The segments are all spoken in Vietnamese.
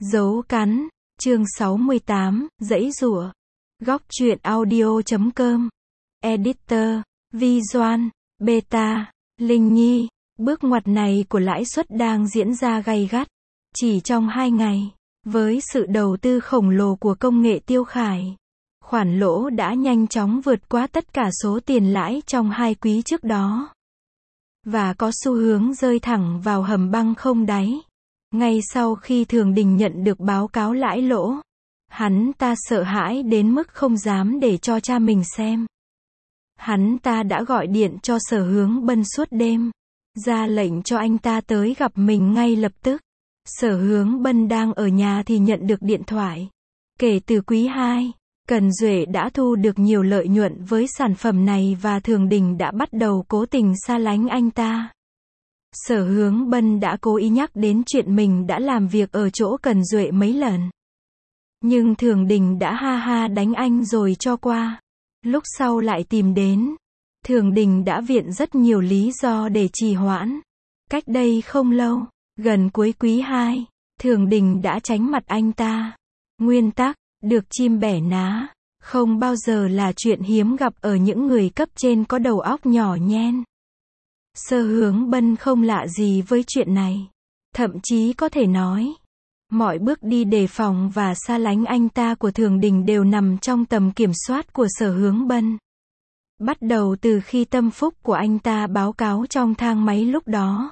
Dấu cắn, chương 68, giãy giụa. Góc truyện audio.com. Editor, Visual, Beta, Linh Nhi. Bước ngoặt này của lãi suất đang diễn ra gay gắt. Chỉ trong 2 ngày, với sự đầu tư khổng lồ của công nghệ Tiêu Khải, khoản lỗ đã nhanh chóng vượt qua tất cả số tiền lãi trong 2 quý trước đó. Và có xu hướng rơi thẳng vào hầm băng không đáy. Ngay sau khi Thường Đình nhận được báo cáo lãi lỗ, hắn ta sợ hãi đến mức không dám để cho cha mình xem. Hắn ta đã gọi điện cho Sở Hướng Bân suốt đêm, ra lệnh cho anh ta tới gặp mình ngay lập tức. Sở Hướng Bân đang ở nhà thì nhận được điện thoại. Kể từ quý 2, Cần Duệ đã thu được nhiều lợi nhuận với sản phẩm này và Thường Đình đã bắt đầu cố tình xa lánh anh ta. Sở Hướng Bân đã cố ý nhắc đến chuyện mình đã làm việc ở chỗ Cần Duệ mấy lần. Nhưng Thường Đình đã ha ha đánh anh rồi cho qua. Lúc sau lại tìm đến. Thường Đình đã viện rất nhiều lý do để trì hoãn. Cách đây không lâu, gần cuối quý 2, Thường Đình đã tránh mặt anh ta. Nguyên tắc, được chim bẻ ná, không bao giờ là chuyện hiếm gặp ở những người cấp trên có đầu óc nhỏ nhen. Sở Hướng Bân không lạ gì với chuyện này. Thậm chí có thể nói, mọi bước đi đề phòng và xa lánh anh ta của Thường Đình đều nằm trong tầm kiểm soát của Sở Hướng Bân. Bắt đầu từ khi tâm phúc của anh ta báo cáo trong thang máy lúc đó.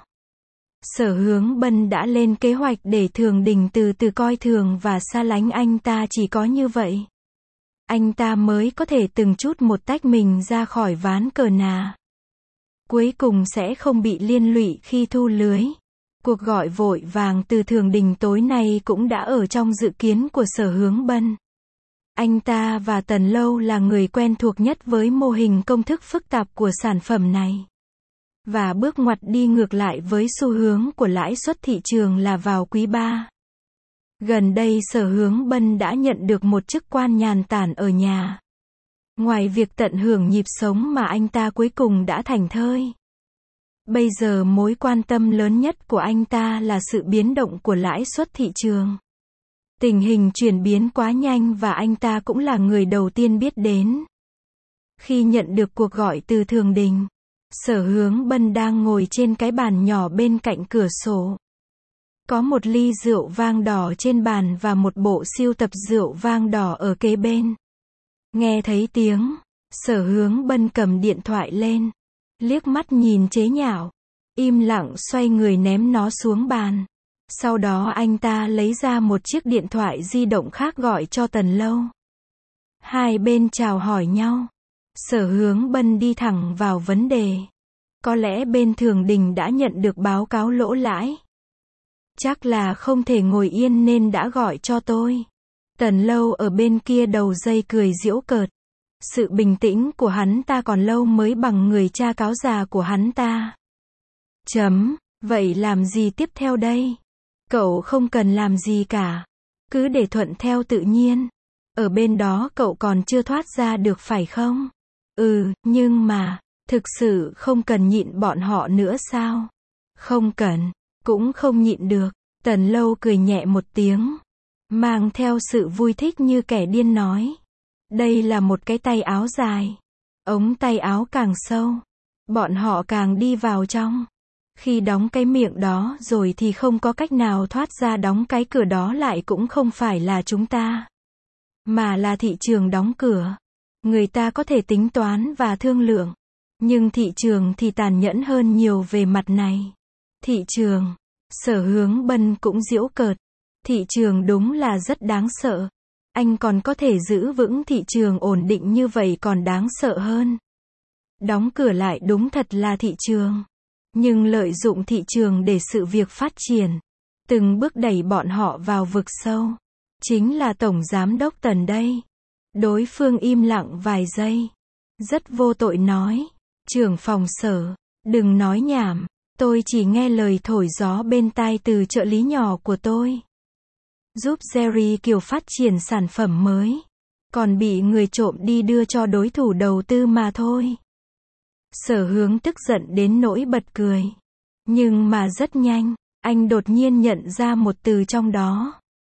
Sở Hướng Bân đã lên kế hoạch để Thường Đình từ từ coi thường và xa lánh anh ta, chỉ có như vậy, anh ta mới có thể từng chút một tách mình ra khỏi ván cờ nà. Cuối cùng sẽ không bị liên lụy khi thu lưới. Cuộc gọi vội vàng từ Thường Đình tối nay cũng đã ở trong dự kiến của Sở Hướng Bân. Anh ta và Tần Lâu là người quen thuộc nhất với mô hình công thức phức tạp của sản phẩm này. Và bước ngoặt đi ngược lại với xu hướng của lãi suất thị trường là vào quý 3. Gần đây Sở Hướng Bân đã nhận được một chức quan nhàn tản ở nhà. Ngoài việc tận hưởng nhịp sống mà anh ta cuối cùng đã thảnh thơi, bây giờ mối quan tâm lớn nhất của anh ta là sự biến động của lãi suất thị trường. Tình hình chuyển biến quá nhanh và anh ta cũng là người đầu tiên biết đến. Khi nhận được cuộc gọi từ Thường Đình, Sở Hướng Bân đang ngồi trên cái bàn nhỏ bên cạnh cửa sổ. Có một ly rượu vang đỏ trên bàn và một bộ sưu tập rượu vang đỏ ở kế bên. Nghe thấy tiếng, Sở Hướng Bân cầm điện thoại lên, liếc mắt nhìn chế nhạo, im lặng xoay người ném nó xuống bàn. Sau đó anh ta lấy ra một chiếc điện thoại di động khác gọi cho Tần Lâu. Hai bên chào hỏi nhau. Sở Hướng Bân đi thẳng vào vấn đề. Có lẽ bên Thường Đình đã nhận được báo cáo lỗ lãi. Chắc là không thể ngồi yên nên đã gọi cho tôi. Tần Lâu ở bên kia đầu dây cười giễu cợt. Sự bình tĩnh của hắn ta còn lâu mới bằng người cha cáo già của hắn ta. Vậy làm gì tiếp theo đây? Cậu không cần làm gì cả. Cứ để thuận theo tự nhiên. Ở bên đó cậu còn chưa thoát ra được phải không? Nhưng mà, thực sự không cần nhịn bọn họ nữa sao? Không cần, cũng không nhịn được. Tần Lâu cười nhẹ một tiếng, mang theo sự vui thích như kẻ điên nói. Đây là một cái tay áo dài. Ống tay áo càng sâu, bọn họ càng đi vào trong. Khi đóng cái miệng đó rồi thì không có cách nào thoát ra, đóng cái cửa đó lại cũng không phải là chúng ta, mà là thị trường đóng cửa. Người ta có thể tính toán và thương lượng, nhưng thị trường thì tàn nhẫn hơn nhiều về mặt này. Thị trường, Sở Hướng Bân cũng giễu cợt. Thị trường đúng là rất đáng sợ. Anh còn có thể giữ vững thị trường ổn định như vậy còn đáng sợ hơn. Đóng cửa lại đúng thật là thị trường. Nhưng lợi dụng thị trường để sự việc phát triển, từng bước đẩy bọn họ vào vực sâu, chính là Tổng Giám đốc Tần đây. Đối phương im lặng vài giây, rất vô tội nói. Trưởng phòng Sở, đừng nói nhảm, tôi chỉ nghe lời thổi gió bên tai từ trợ lý nhỏ của tôi. Giúp Jerry Kiều phát triển sản phẩm mới, còn bị người trộm đi đưa cho đối thủ đầu tư mà thôi. Sở Hướng tức giận đến nỗi bật cười. Nhưng mà rất nhanh, anh đột nhiên nhận ra một từ trong đó.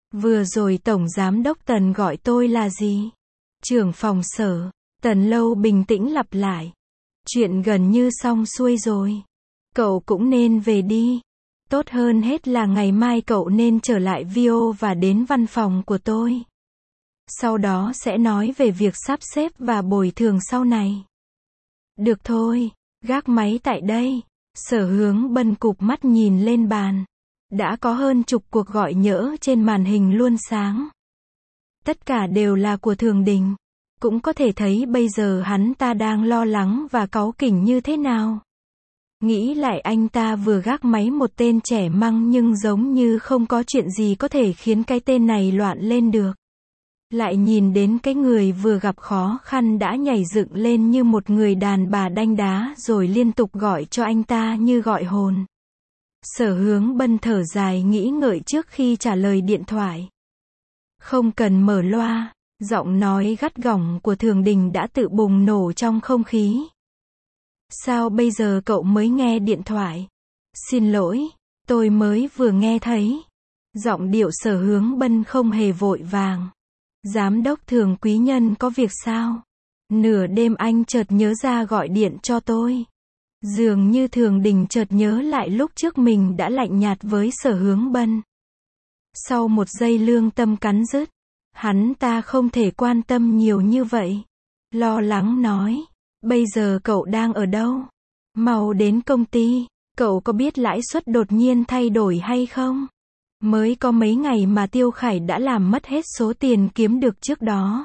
Vừa rồi Tổng Giám đốc Tần gọi tôi là gì? Trưởng phòng Sở. Tần Lâu bình tĩnh lặp lại. Chuyện gần như xong xuôi rồi. Cậu cũng nên về đi. Tốt hơn hết là ngày mai cậu nên trở lại Vio và đến văn phòng của tôi. Sau đó sẽ nói về việc sắp xếp và bồi thường sau này. Được thôi, gác máy tại đây. Sở Hướng Bân cụp mắt nhìn lên bàn. Đã có hơn chục cuộc gọi nhỡ trên màn hình luôn sáng. Tất cả đều là của Thường Đình. Cũng có thể thấy bây giờ hắn ta đang lo lắng và cáu kỉnh như thế nào. Nghĩ lại anh ta vừa gác máy một tên trẻ măng nhưng giống như không có chuyện gì có thể khiến cái tên này loạn lên được. Lại nhìn đến cái người vừa gặp khó khăn đã nhảy dựng lên như một người đàn bà đanh đá rồi liên tục gọi cho anh ta như gọi hồn. Sở Hướng Bân thở dài nghĩ ngợi trước khi trả lời điện thoại. Không cần mở loa, giọng nói gắt gỏng của Thường Đình đã tự bùng nổ trong không khí. Sao bây giờ cậu mới nghe điện thoại? Xin lỗi, tôi mới vừa nghe thấy. Giọng điệu Sở Hướng Bân không hề vội vàng. Giám đốc Thường quý nhân có việc sao? Nửa đêm anh chợt nhớ ra gọi điện cho tôi. Dường như Thường Đình chợt nhớ lại lúc trước mình đã lạnh nhạt với Sở Hướng Bân. Sau một giây lương tâm cắn rứt, hắn ta không thể quan tâm nhiều như vậy. Lo lắng nói, bây giờ cậu đang ở đâu? Mau đến công ty, cậu có biết lãi suất đột nhiên thay đổi hay không? Mới có mấy ngày mà Tiêu Khải đã làm mất hết số tiền kiếm được trước đó.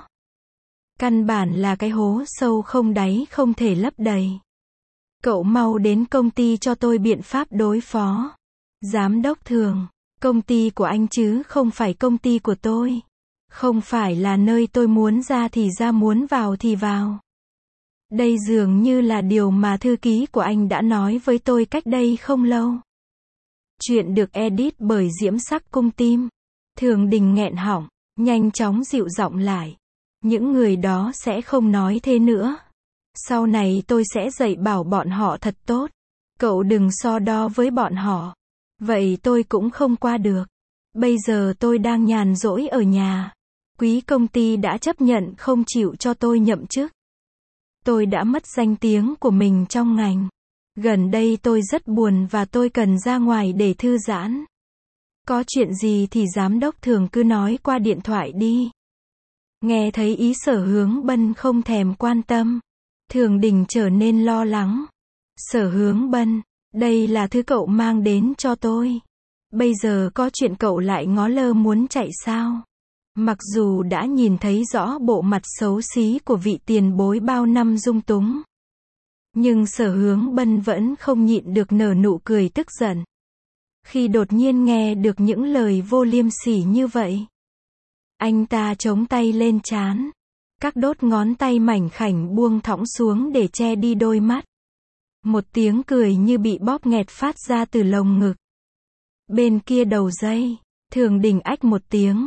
Căn bản là cái hố sâu không đáy không thể lấp đầy. Cậu mau đến công ty cho tôi biện pháp đối phó. Giám đốc Thường, công ty của anh chứ không phải công ty của tôi. Không phải là nơi tôi muốn ra thì ra muốn vào thì vào. Đây dường như là điều mà thư ký của anh đã nói với tôi cách đây không lâu. Chuyện được edit bởi Diễm Sắc Cung Tim. Thường Đình nghẹn họng, nhanh chóng dịu giọng lại. Những người đó sẽ không nói thế nữa. Sau này tôi sẽ dạy bảo bọn họ thật tốt. Cậu đừng so đo với bọn họ. Vậy tôi cũng không qua được. Bây giờ tôi đang nhàn rỗi ở nhà. Quý công ty đã chấp nhận không chịu cho tôi nhậm chức. Tôi đã mất danh tiếng của mình trong ngành. Gần đây tôi rất buồn và tôi cần ra ngoài để thư giãn. Có chuyện gì thì giám đốc Thường cứ nói qua điện thoại đi. Nghe thấy ý Sở Hướng Bân không thèm quan tâm. Thường Đình trở nên lo lắng. Sở Hướng Bân, đây là thứ cậu mang đến cho tôi. Bây giờ có chuyện cậu lại ngó lơ muốn chạy sao? Mặc dù đã nhìn thấy rõ bộ mặt xấu xí của vị tiền bối bao năm dung túng. Nhưng Sở Hướng Bân vẫn không nhịn được nở nụ cười tức giận. Khi đột nhiên nghe được những lời vô liêm sỉ như vậy. Anh ta chống tay lên trán. Các đốt ngón tay mảnh khảnh buông thõng xuống để che đi đôi mắt. Một tiếng cười như bị bóp nghẹt phát ra từ lồng ngực. Bên kia đầu dây, Thường Đình ách một tiếng.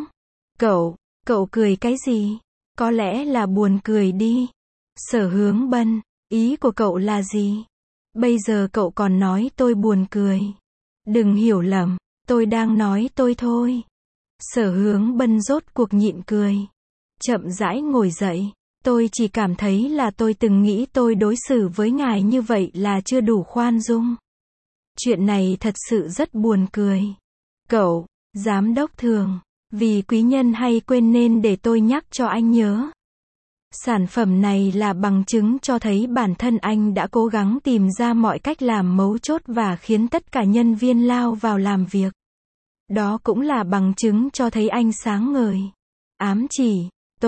Cậu cười cái gì? Có lẽ là buồn cười đi. Sở Hướng Bân, ý của cậu là gì? Bây giờ cậu còn nói tôi buồn cười. Đừng hiểu lầm, tôi đang nói tôi thôi. Sở Hướng Bân rốt cuộc nhịn cười. Chậm rãi ngồi dậy. Tôi chỉ cảm thấy là tôi từng nghĩ tôi đối xử với ngài như vậy là chưa đủ khoan dung. Chuyện này thật sự rất buồn cười. Cậu, giám đốc Thường, vì quý nhân hay quên nên để tôi nhắc cho anh nhớ. Sản phẩm này là bằng chứng cho thấy bản thân anh đã cố gắng tìm ra mọi cách làm mấu chốt và khiến tất cả nhân viên lao vào làm việc. Đó cũng là bằng chứng cho thấy anh sáng ngời. Ám chỉ,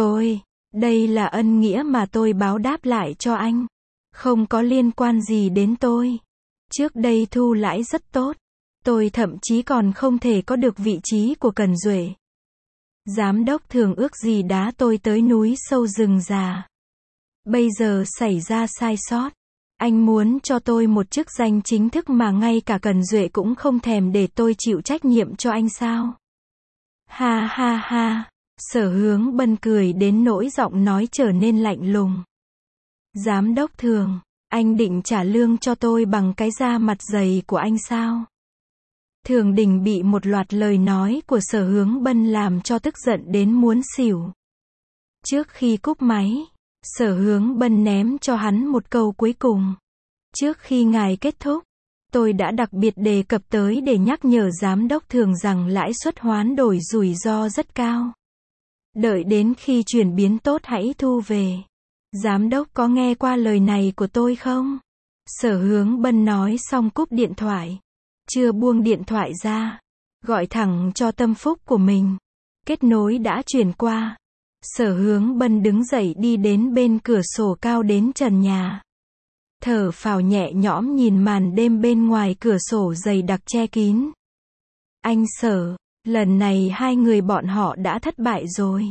đây là ân nghĩa mà tôi báo đáp lại cho anh. Không có liên quan gì đến tôi. Trước đây thu lãi rất tốt. Tôi thậm chí còn không thể có được vị trí của Cần Duệ. Giám đốc Thường ước gì đá tôi tới núi sâu rừng già. Bây giờ xảy ra sai sót. Anh muốn cho tôi một chức danh chính thức mà ngay cả Cần Duệ cũng không thèm để tôi chịu trách nhiệm cho anh sao? Ha ha ha. Sở Hướng Bân cười đến nỗi giọng nói trở nên lạnh lùng. Giám đốc Thường, anh định trả lương cho tôi bằng cái da mặt dày của anh sao? Thường Đình bị một loạt lời nói của Sở Hướng Bân làm cho tức giận đến muốn xỉu. Trước khi cúp máy, Sở Hướng Bân ném cho hắn một câu cuối cùng. Trước khi ngài kết thúc, tôi đã đặc biệt đề cập tới để nhắc nhở giám đốc Thường rằng lãi suất hoán đổi rủi ro rất cao. Đợi đến khi chuyển biến tốt hãy thu về. Giám đốc có nghe qua lời này của tôi không? Sở Hướng Bân nói xong cúp điện thoại. Chưa buông điện thoại ra. Gọi thẳng cho tâm phúc của mình. Kết nối đã chuyển qua. Sở Hướng Bân đứng dậy đi đến bên cửa sổ cao đến trần nhà. Thở phào nhẹ nhõm nhìn màn đêm bên ngoài cửa sổ dày đặc che kín. Anh Sở, lần này hai người bọn họ đã thất bại rồi.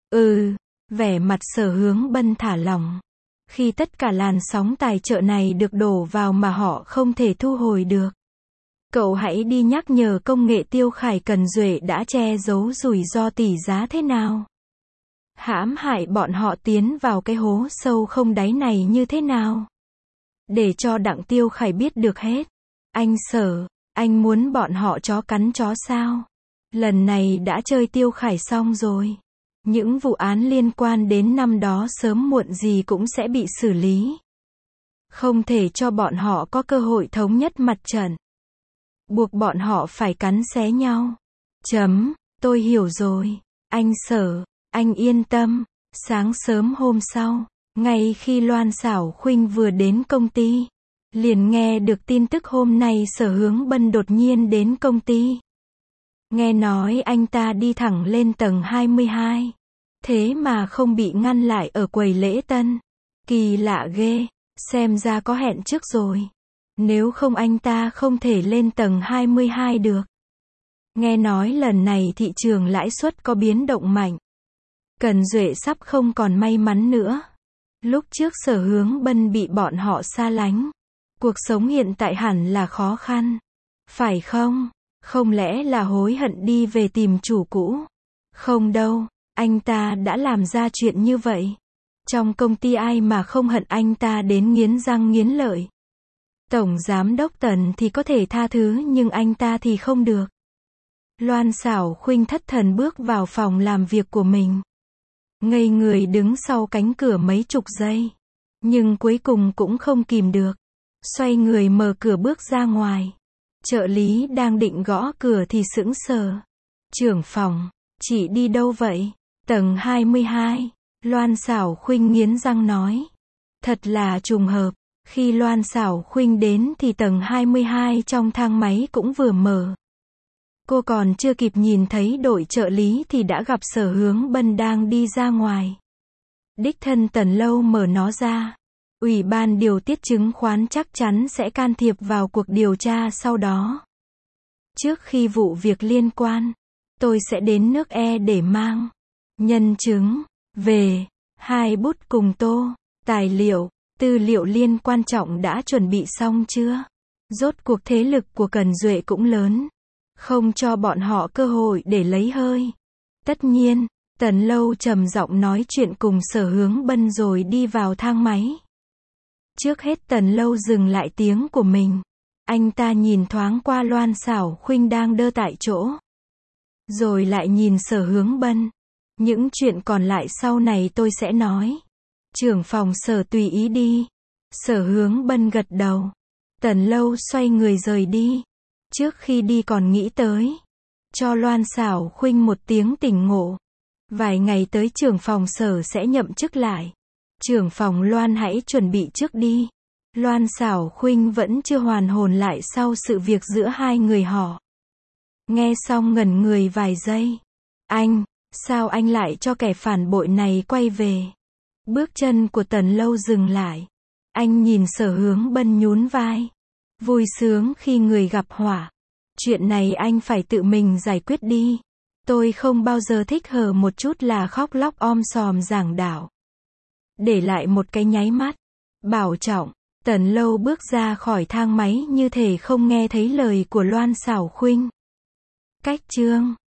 Vẻ mặt Sở Hướng Bân thả lỏng. Khi tất cả làn sóng tài trợ này được đổ vào mà họ không thể thu hồi được. Cậu hãy đi nhắc nhở công nghệ Tiêu Khải Cần Duệ đã che giấu rủi ro tỷ giá thế nào. Hãm hại bọn họ tiến vào cái hố sâu không đáy này như thế nào. Để cho Đặng Tiêu Khải biết được hết. Anh Sở, anh muốn bọn họ chó cắn chó sao? Lần này đã chơi Tiêu Khải xong rồi. Những vụ án liên quan đến năm đó sớm muộn gì cũng sẽ bị xử lý. Không thể cho bọn họ có cơ hội thống nhất mặt trận. Buộc bọn họ phải cắn xé nhau. Tôi hiểu rồi. Anh Sở, anh yên tâm. Sáng sớm hôm sau, ngay khi Loan Xảo Khuynh vừa đến công ty, liền nghe được tin tức hôm nay Sở Hướng Bân đột nhiên đến công ty. Nghe nói anh ta đi thẳng lên tầng 22. Thế mà không bị ngăn lại ở quầy lễ tân. Kỳ lạ ghê, xem ra có hẹn trước rồi. Nếu không anh ta không thể lên tầng 22 được. Nghe nói lần này thị trường lãi suất có biến động mạnh. Cần Duệ sắp không còn may mắn nữa. Lúc trước Sở Hướng Bân bị bọn họ xa lánh. Cuộc sống hiện tại hẳn là khó khăn. Phải không? Không lẽ là hối hận đi về tìm chủ cũ? Không đâu, anh ta đã làm ra chuyện như vậy. Trong công ty ai mà không hận anh ta đến nghiến răng nghiến lợi. Tổng giám đốc Tần thì có thể tha thứ nhưng anh ta thì không được. Loan Xảo Khuynh thất thần bước vào phòng làm việc của mình. Ngây người đứng sau cánh cửa mấy chục giây. Nhưng cuối cùng cũng không kìm được. Xoay người mở cửa bước ra ngoài. Trợ lý đang định gõ cửa thì sững sờ. Trưởng phòng, chị đi đâu vậy? Tầng 22. Loan Xảo Khuynh nghiến răng nói. Thật là trùng hợp. Khi Loan Xảo Khuynh đến thì tầng 22 trong thang máy cũng vừa mở. Cô còn chưa kịp nhìn thấy đội trợ lý thì đã gặp Sở Hướng Bân đang đi ra ngoài. Đích thân Tần Lâu mở nó ra. Ủy ban điều tiết chứng khoán chắc chắn sẽ can thiệp vào cuộc điều tra sau đó. Trước khi vụ việc liên quan, tôi sẽ đến nước E để mang nhân chứng về. 2 bút cùng tô, tài liệu, tư liệu liên quan trọng đã chuẩn bị xong chưa? Rốt cuộc thế lực của Cần Duệ cũng lớn. Không cho bọn họ cơ hội để lấy hơi. Tất nhiên, Tần Lâu trầm giọng nói chuyện cùng Sở Hướng Bân rồi đi vào thang máy. Trước hết Tần Lâu dừng lại tiếng của mình. Anh ta nhìn thoáng qua Loan Xảo Khuynh đang đơ tại chỗ. Rồi lại nhìn Sở Hướng Bân. Những chuyện còn lại sau này tôi sẽ nói. Trưởng phòng Sở tùy ý đi. Sở Hướng Bân gật đầu. Tần Lâu xoay người rời đi. Trước khi đi còn nghĩ tới. Cho Loan Xảo Khuynh một tiếng tỉnh ngộ. Vài ngày tới trưởng phòng Sở sẽ nhậm chức lại. Trưởng phòng Loan hãy chuẩn bị trước đi. Loan Xảo Khuynh vẫn chưa hoàn hồn lại sau sự việc giữa hai người họ. Nghe xong ngẩn người vài giây. Anh, sao anh lại cho kẻ phản bội này quay về? Bước chân của Tần Lâu dừng lại. Anh nhìn Sở Hướng Bân nhún vai. Vui sướng khi người gặp họa. Chuyện này anh phải tự mình giải quyết đi. Tôi không bao giờ thích hở một chút là khóc lóc om sòm giảng đạo. Để lại một cái nháy mắt. Bảo trọng. Tần Lâu bước ra khỏi thang máy như thể không nghe thấy lời của Loan Xảo Khuynh. Cách chương